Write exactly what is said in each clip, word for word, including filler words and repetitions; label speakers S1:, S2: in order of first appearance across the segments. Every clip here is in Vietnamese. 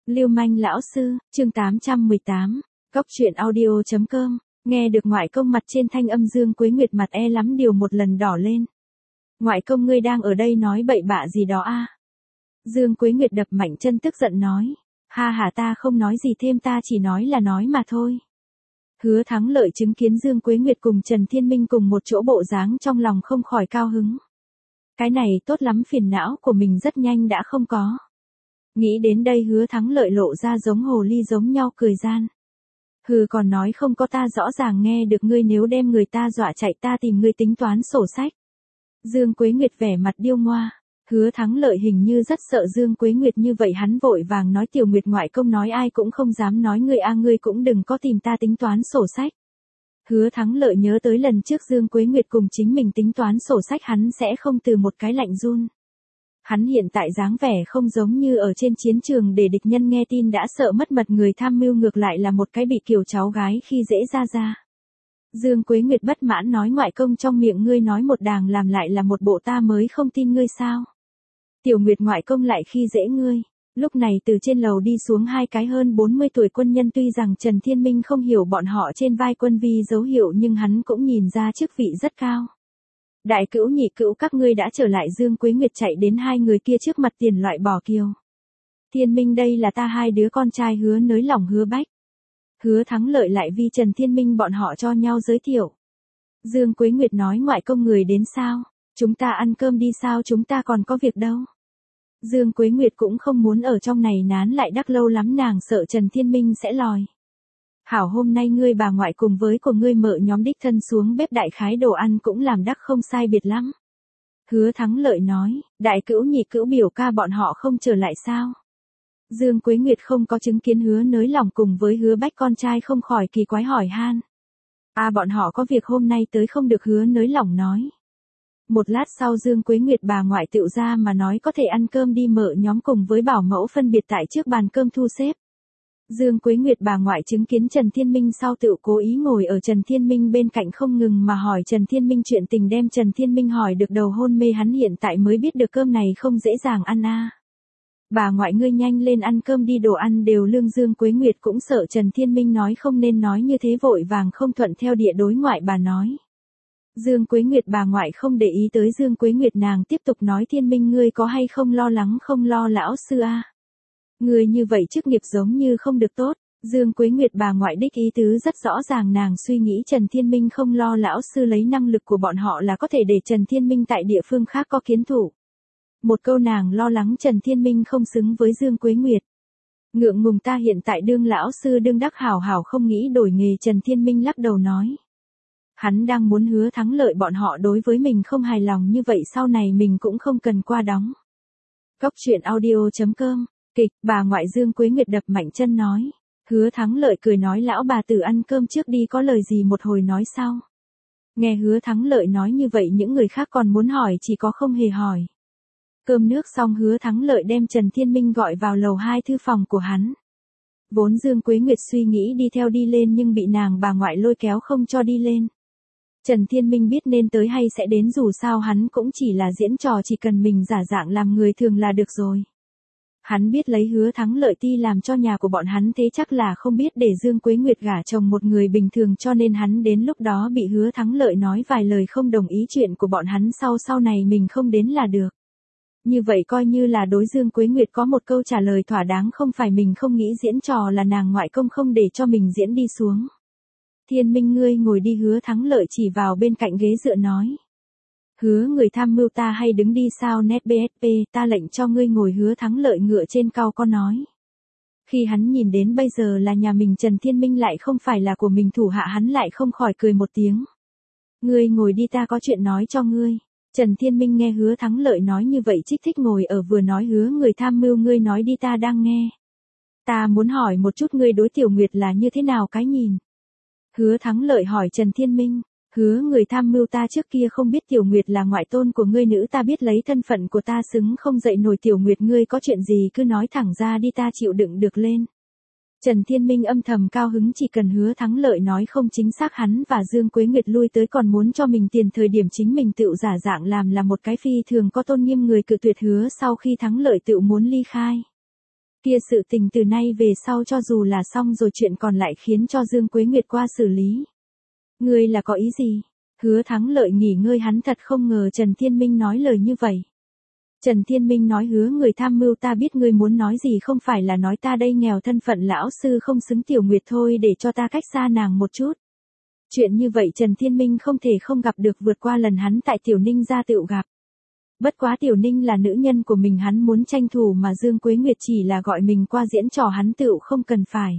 S1: Lưu manh lão sư, chương tám trăm mười tám, Cóc truyện audio chấm com, nghe được ngoại công mặt trên thanh âm Dương Quế Nguyệt mặt e lắm điều một lần đỏ lên. Ngoại công ngươi đang ở đây nói bậy bạ gì đó a? Dương Quế Nguyệt đập mạnh chân tức giận nói, ha ha ta không nói gì thêm ta chỉ nói là nói mà thôi. Hứa Thắng Lợi chứng kiến Dương Quế Nguyệt cùng Trần Thiên Minh cùng một chỗ bộ dáng trong lòng không khỏi cao hứng. Cái này tốt lắm phiền não của mình rất nhanh đã không có. Nghĩ đến đây Hứa Thắng Lợi lộ ra giống hồ ly giống nhau cười gian. Hừ còn nói không có ta rõ ràng nghe được ngươi nếu đem người ta dọa chạy ta tìm ngươi tính toán sổ sách. Dương Quế Nguyệt vẻ mặt điêu ngoa. Hứa Thắng Lợi hình như rất sợ Dương Quế Nguyệt như vậy hắn vội vàng nói Tiểu Nguyệt ngoại công nói ai cũng không dám nói ngươi a ngươi cũng đừng có tìm ta tính toán sổ sách. Hứa Thắng Lợi nhớ tới lần trước Dương Quế Nguyệt cùng chính mình tính toán sổ sách hắn sẽ không từ một cái lạnh run. Hắn hiện tại dáng vẻ không giống như ở trên chiến trường để địch nhân nghe tin đã sợ mất mật người tham mưu ngược lại là một cái bị kiểu cháu gái khi dễ ra ra. Dương Quế Nguyệt bất mãn nói ngoại công trong miệng ngươi nói một đàng làm lại là một bộ ta mới không tin ngươi sao. Tiểu Nguyệt ngoại công lại khi dễ ngươi. Lúc này từ trên lầu đi xuống hai cái hơn bốn mươi tuổi quân nhân tuy rằng Trần Thiên Minh không hiểu bọn họ trên vai quân vi dấu hiệu nhưng hắn cũng nhìn ra chức vị rất cao. Đại cữu nhị cữu các ngươi đã trở lại Dương Quế Nguyệt chạy đến hai người kia trước mặt tiền loại bỏ kiều. Thiên Minh đây là ta hai đứa con trai Hứa Nới Lỏng Hứa Bách. Hứa Thắng Lợi lại vì Trần Thiên Minh bọn họ cho nhau giới thiệu. Dương Quế Nguyệt nói ngoại công người đến sao, chúng ta ăn cơm đi sao chúng ta còn có việc đâu. Dương Quế Nguyệt cũng không muốn ở trong này nán lại đắc lâu lắm nàng sợ Trần Thiên Minh sẽ lòi. Hảo hôm nay ngươi bà ngoại cùng với của ngươi mợ nhóm đích thân xuống bếp đại khái đồ ăn cũng làm đắc không sai biệt lắm. Hứa Thắng Lợi nói, đại cữu nhị cữu biểu ca bọn họ không trở lại sao. Dương Quế Nguyệt không có chứng kiến Hứa Nới Lỏng cùng với Hứa Bách con trai không khỏi kỳ quái hỏi han. À bọn họ có việc hôm nay tới không được Hứa Nới Lỏng nói. Một lát sau Dương Quế Nguyệt bà ngoại tựu ra mà nói có thể ăn cơm đi mợ nhóm cùng với bảo mẫu phân biệt tại trước bàn cơm thu xếp. Dương Quế Nguyệt bà ngoại chứng kiến Trần Thiên Minh sau tựu cố ý ngồi ở Trần Thiên Minh bên cạnh không ngừng mà hỏi Trần Thiên Minh chuyện tình đem Trần Thiên Minh hỏi được đầu hôn mê hắn hiện tại mới biết được cơm này không dễ dàng ăn a. À. Bà ngoại ngươi nhanh lên ăn cơm đi đồ ăn đều lương Dương Quế Nguyệt cũng sợ Trần Thiên Minh nói không nên nói như thế vội vàng không thuận theo địa đối ngoại bà nói. Dương Quế Nguyệt bà ngoại không để ý tới Dương Quế Nguyệt nàng tiếp tục nói Thiên Minh ngươi có hay không lo lắng không lo lão sư a. À? Ngươi như vậy chức nghiệp giống như không được tốt, Dương Quế Nguyệt bà ngoại đích ý tứ rất rõ ràng nàng suy nghĩ Trần Thiên Minh không lo lão sư lấy năng lực của bọn họ là có thể để Trần Thiên Minh tại địa phương khác có kiến thủ. Một câu nàng lo lắng Trần Thiên Minh không xứng với Dương Quế Nguyệt. Ngượng ngùng ta hiện tại đương lão sư đương đắc hảo hảo không nghĩ đổi nghề Trần Thiên Minh lắc đầu nói. Hắn đang muốn Hứa Thắng Lợi bọn họ đối với mình không hài lòng như vậy sau này mình cũng không cần qua đóng. Cóc truyện audio chấm com, kịch, bà ngoại Dương Quế Nguyệt đập mạnh chân nói. Hứa Thắng Lợi cười nói lão bà tử ăn cơm trước đi có lời gì một hồi nói sau. Nghe Hứa Thắng Lợi nói như vậy những người khác còn muốn hỏi chỉ có không hề hỏi. Cơm nước xong Hứa Thắng Lợi đem Trần Thiên Minh gọi vào lầu hai thư phòng của hắn. Vốn Dương Quế Nguyệt suy nghĩ đi theo đi lên nhưng bị nàng bà ngoại lôi kéo không cho đi lên. Trần Thiên Minh biết nên tới hay sẽ đến dù sao hắn cũng chỉ là diễn trò chỉ cần mình giả dạng làm người thường là được rồi. Hắn biết lấy Hứa Thắng Lợi ti làm cho nhà của bọn hắn thế chắc là không biết để Dương Quế Nguyệt gả chồng một người bình thường cho nên hắn đến lúc đó bị Hứa Thắng Lợi nói vài lời không đồng ý chuyện của bọn hắn sau sau này mình không đến là được. Như vậy coi như là đối Dương Quế Nguyệt có một câu trả lời thỏa đáng không phải mình không nghĩ diễn trò là nàng ngoại công không để cho mình diễn đi xuống. Thiên Minh ngươi ngồi đi Hứa Thắng Lợi chỉ vào bên cạnh ghế dựa nói. Hứa người tham mưu ta hay đứng đi sao nét bê ét pê ta lệnh cho ngươi ngồi Hứa Thắng Lợi ngựa trên cao con nói. Khi hắn nhìn đến bây giờ là nhà mình Trần Thiên Minh lại không phải là của mình thủ hạ hắn lại không khỏi cười một tiếng. Ngươi ngồi đi ta có chuyện nói cho ngươi. Trần Thiên Minh nghe Hứa Thắng Lợi nói như vậy trích thích ngồi ở vừa nói Hứa người tham mưu ngươi nói đi ta đang nghe. Ta muốn hỏi một chút ngươi đối Tiểu Nguyệt là như thế nào cái nhìn. Hứa Thắng Lợi hỏi Trần Thiên Minh, hứa người tham mưu ta trước kia không biết Tiểu Nguyệt là ngoại tôn của ngươi nữ ta biết lấy thân phận của ta xứng không dậy nổi Tiểu Nguyệt ngươi có chuyện gì cứ nói thẳng ra đi ta chịu đựng được lên. Trần Thiên Minh âm thầm cao hứng chỉ cần Hứa Thắng Lợi nói không chính xác hắn và Dương Quế Nguyệt lui tới còn muốn cho mình tiền thời điểm chính mình tự giả dạng làm là một cái phi thường có tôn nghiêm người cự tuyệt hứa sau khi Thắng Lợi tự muốn ly khai. Kia sự tình từ nay về sau cho dù là xong rồi chuyện còn lại khiến cho Dương Quế Nguyệt qua xử lý. Ngươi là có ý gì? Hứa Thắng Lợi nghỉ ngơi hắn thật không ngờ Trần Thiên Minh nói lời như vậy. Trần Thiên Minh nói hứa người tham mưu ta biết ngươi muốn nói gì không phải là nói ta đây nghèo thân phận lão sư không xứng Tiểu Nguyệt thôi để cho ta cách xa nàng một chút. Chuyện như vậy Trần Thiên Minh không thể không gặp được vượt qua lần hắn tại Tiểu Ninh gia tựu gặp. Bất quá Tiểu Ninh là nữ nhân của mình hắn muốn tranh thủ mà Dương Quế Nguyệt chỉ là gọi mình qua diễn trò hắn tựu không cần phải.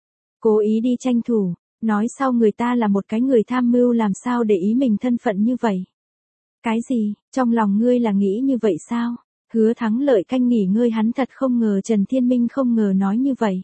S1: Cố ý đi tranh thủ, nói sau người ta là một cái người tham mưu làm sao để ý mình thân phận như vậy. Cái gì, trong lòng ngươi là nghĩ như vậy sao? Hứa Thắng Lợi canh nghỉ ngơi hắn thật không ngờ Trần Thiên Minh không ngờ nói như vậy.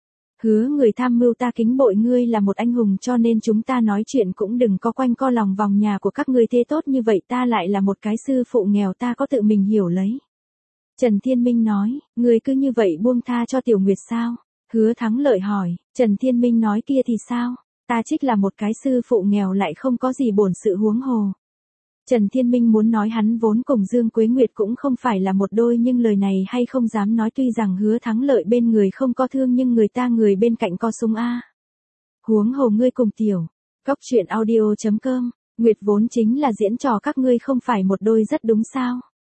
S1: Hứa người tham mưu ta kính bội ngươi là một anh hùng cho nên chúng ta nói chuyện cũng đừng có quanh co lòng vòng nhà của các ngươi thế tốt như vậy ta lại là một cái sư phụ nghèo ta có tự mình hiểu lấy. Trần Thiên Minh nói, ngươi cứ như vậy buông tha cho Tiểu Nguyệt sao? Hứa Thắng Lợi hỏi, Trần Thiên Minh nói kia thì sao? Ta trích là một cái sư phụ nghèo lại không có gì bổn sự huống hồ. Trần Thiên Minh muốn nói hắn vốn cùng Dương Quế Nguyệt cũng không phải là một đôi nhưng lời này hay không dám nói tuy rằng Hứa Thắng Lợi bên người không có thương nhưng người ta người bên cạnh có súng a. Huống hồ ngươi cùng Tiểu. Cóc truyện audio chấm com, Nguyệt vốn chính là diễn trò các ngươi không phải một đôi rất đúng sao?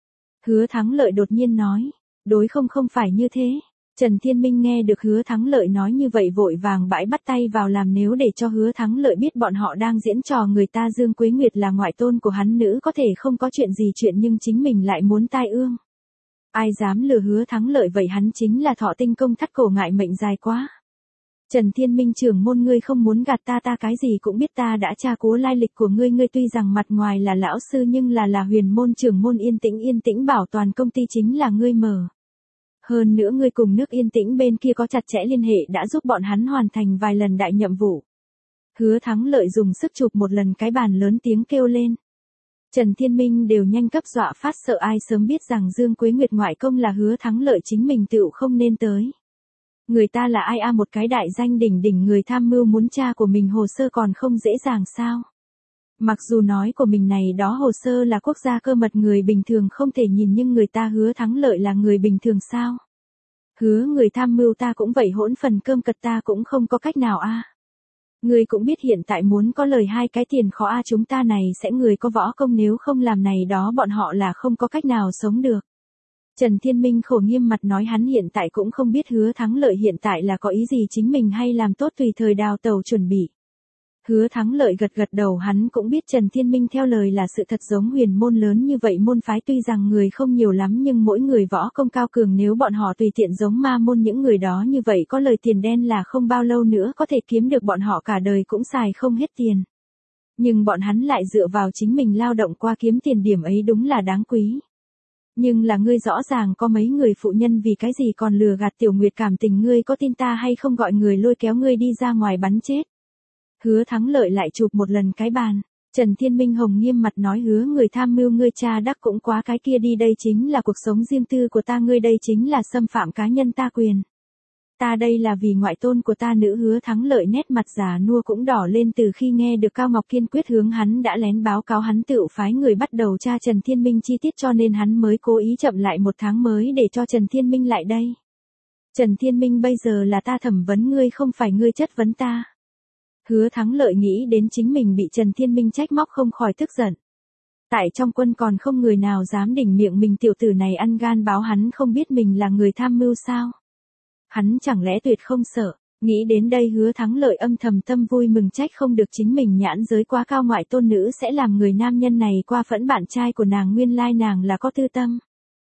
S1: Hứa Thắng Lợi đột nhiên nói, đối không không phải như thế. Trần Thiên Minh nghe được Hứa Thắng Lợi nói như vậy vội vàng bãi bắt tay vào làm nếu để cho Hứa Thắng Lợi biết bọn họ đang diễn trò người ta Dương Quế Nguyệt là ngoại tôn của hắn nữ có thể không có chuyện gì chuyện nhưng chính mình lại muốn tai ương. Ai dám lừa Hứa Thắng Lợi vậy hắn chính là thọ tinh công thắt cổ ngại mệnh dài quá. Trần Thiên Minh trưởng môn ngươi không muốn gạt ta ta cái gì cũng biết ta đã tra cứu lai lịch của ngươi ngươi tuy rằng mặt ngoài là lão sư nhưng là là huyền môn trưởng môn Yên Tĩnh Yên Tĩnh bảo toàn công ty chính là ngươi mở. Hơn nữa ngươi cùng nước Yên Tĩnh bên kia có chặt chẽ liên hệ đã giúp bọn hắn hoàn thành vài lần đại nhiệm vụ. Hứa Thắng Lợi dùng sức chụp một lần cái bàn lớn tiếng kêu lên. Trần Thiên Minh đều nhanh cấp dọa phát sợ ai sớm biết rằng Dương Quế Nguyệt ngoại công là Hứa Thắng Lợi chính mình tựu không nên tới. Người ta là ai a một cái đại danh đỉnh đỉnh người tham mưu muốn tra của mình hồ sơ còn không dễ dàng sao. Mặc dù nói của mình này đó hồ sơ là quốc gia cơ mật người bình thường không thể nhìn nhưng người ta Hứa Thắng Lợi là người bình thường sao. Hứa người tham mưu ta cũng vậy hỗn phần cơm cật ta cũng không có cách nào a. À. Người cũng biết hiện tại muốn có lời hai cái tiền khó a à chúng ta này sẽ người có võ công nếu không làm này đó bọn họ là không có cách nào sống được. Trần Thiên Minh khổ nghiêm mặt nói hắn hiện tại cũng không biết Hứa Thắng Lợi hiện tại là có ý gì chính mình hay làm tốt tùy thời đào tàu chuẩn bị. Hứa Thắng Lợi gật gật đầu hắn cũng biết Trần Thiên Minh theo lời là sự thật giống huyền môn lớn như vậy môn phái tuy rằng người không nhiều lắm nhưng mỗi người võ công cao cường nếu bọn họ tùy tiện giống ma môn những người đó như vậy có lời tiền đen là không bao lâu nữa có thể kiếm được bọn họ cả đời cũng xài không hết tiền. Nhưng bọn hắn lại dựa vào chính mình lao động qua kiếm tiền điểm ấy đúng là đáng quý. Nhưng là ngươi rõ ràng có mấy người phụ nhân vì cái gì còn lừa gạt Tiểu Nguyệt cảm tình ngươi có tin ta hay không gọi người lôi kéo ngươi đi ra ngoài bắn chết. Hứa Thắng Lợi lại chụp một lần cái bàn. Trần Thiên Minh hồng nghiêm mặt nói hứa người tham mưu ngươi cha đắc cũng quá cái kia đi đây chính là cuộc sống riêng tư của ta ngươi đây chính là xâm phạm cá nhân ta quyền. Ta đây là vì ngoại tôn của ta nữ Hứa Thắng Lợi nét mặt già nua cũng đỏ lên từ khi nghe được Cao Ngọc kiên quyết hướng hắn đã lén báo cáo hắn tự phái người bắt đầu tra Trần Thiên Minh chi tiết cho nên hắn mới cố ý chậm lại một tháng mới để cho Trần Thiên Minh lại đây. Trần Thiên Minh bây giờ là ta thẩm vấn ngươi không phải ngươi chất vấn ta. Hứa Thắng Lợi nghĩ đến chính mình bị Trần Thiên Minh trách móc không khỏi tức giận. Tại trong quân còn không người nào dám đỉnh miệng mình tiểu tử này ăn gan báo hắn không biết mình là người tham mưu sao. Hắn chẳng lẽ tuyệt không sợ, nghĩ đến đây Hứa Thắng Lợi âm thầm tâm vui mừng trách không được chính mình nhãn giới quá cao ngoại tôn nữ sẽ làm người nam nhân này qua phẫn bạn trai của nàng nguyên lai nàng là có tư tâm.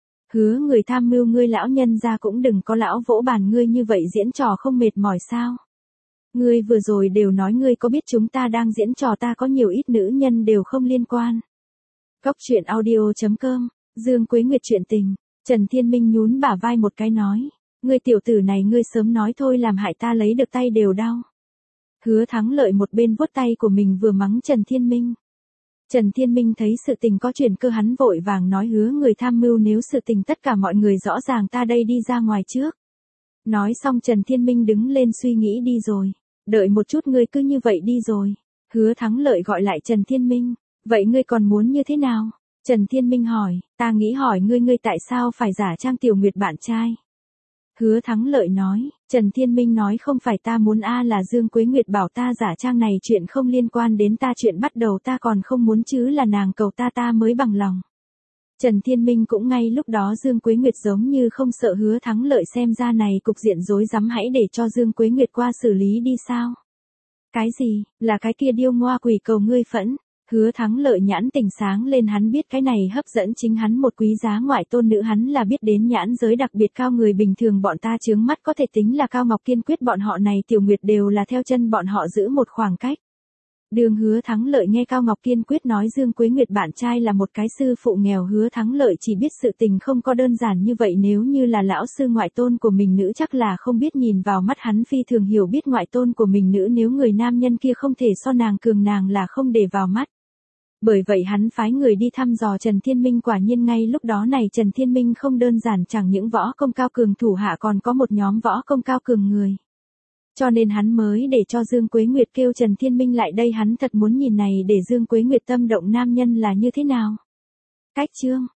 S1: Hứa người tham mưu ngươi lão nhân ra cũng đừng có lão vỗ bàn ngươi như vậy diễn trò không mệt mỏi sao. Ngươi vừa rồi đều nói ngươi có biết chúng ta đang diễn trò ta có nhiều ít nữ nhân đều không liên quan. Cóc truyện audio chấm com, Dương Quế Nguyệt chuyện tình, Trần Thiên Minh nhún bả vai một cái nói. Ngươi tiểu tử này ngươi sớm nói thôi làm hại ta lấy được tay đều đau. Hứa Thắng Lợi một bên vuốt tay của mình vừa mắng Trần Thiên Minh. Trần Thiên Minh thấy sự tình có chuyển cơ hắn vội vàng nói hứa người tham mưu nếu sự tình tất cả mọi người rõ ràng ta đây đi ra ngoài trước. Nói xong Trần Thiên Minh đứng lên suy nghĩ đi rồi. Đợi một chút ngươi cứ như vậy đi rồi. Hứa Thắng Lợi gọi lại Trần Thiên Minh. Vậy ngươi còn muốn như thế nào? Trần Thiên Minh hỏi, ta nghĩ hỏi ngươi ngươi tại sao phải giả trang Tiểu Nguyệt bạn trai? Hứa Thắng Lợi nói, Trần Thiên Minh nói không phải ta muốn a là Dương Quế Nguyệt bảo ta giả trang này chuyện không liên quan đến ta, chuyện bắt đầu ta còn không muốn chứ là nàng cầu ta ta mới bằng lòng. Trần Thiên Minh cũng ngay lúc đó Dương Quế Nguyệt giống như không sợ Hứa Thắng Lợi, xem ra này cục diện rối rắm, hãy để cho Dương Quế Nguyệt qua xử lý đi sao. Cái gì, là cái kia điêu ngoa quỷ cầu ngươi phẫn. Hứa Thắng Lợi nhãn tỉnh sáng lên, hắn biết cái này hấp dẫn chính hắn một quý giá ngoại tôn nữ, hắn là biết đến nhãn giới đặc biệt cao, người bình thường bọn ta chướng mắt có thể tính là Cao Ngọc Kiên Quyết bọn họ này Tiểu Nguyệt đều là theo chân bọn họ giữ một khoảng cách. Đường Hứa Thắng Lợi nghe Cao Ngọc Kiên Quyết nói Dương Quế Nguyệt bạn trai là một cái sư phụ nghèo, Hứa Thắng Lợi chỉ biết sự tình không có đơn giản như vậy, nếu như là lão sư ngoại tôn của mình nữ chắc là không biết nhìn vào mắt, hắn phi thường hiểu biết ngoại tôn của mình nữ, nếu người nam nhân kia không thể so nàng cường, nàng là không để vào mắt. Bởi vậy hắn phái người đi thăm dò Trần Thiên Minh, quả nhiên ngay lúc đó này Trần Thiên Minh không đơn giản, chẳng những võ công cao cường thủ hạ còn có một nhóm võ công cao cường người. Cho nên hắn mới để cho Dương Quế Nguyệt kêu Trần Thiên Minh lại đây, hắn thật muốn nhìn này để Dương Quế Nguyệt tâm động nam nhân là như thế nào. Cách chương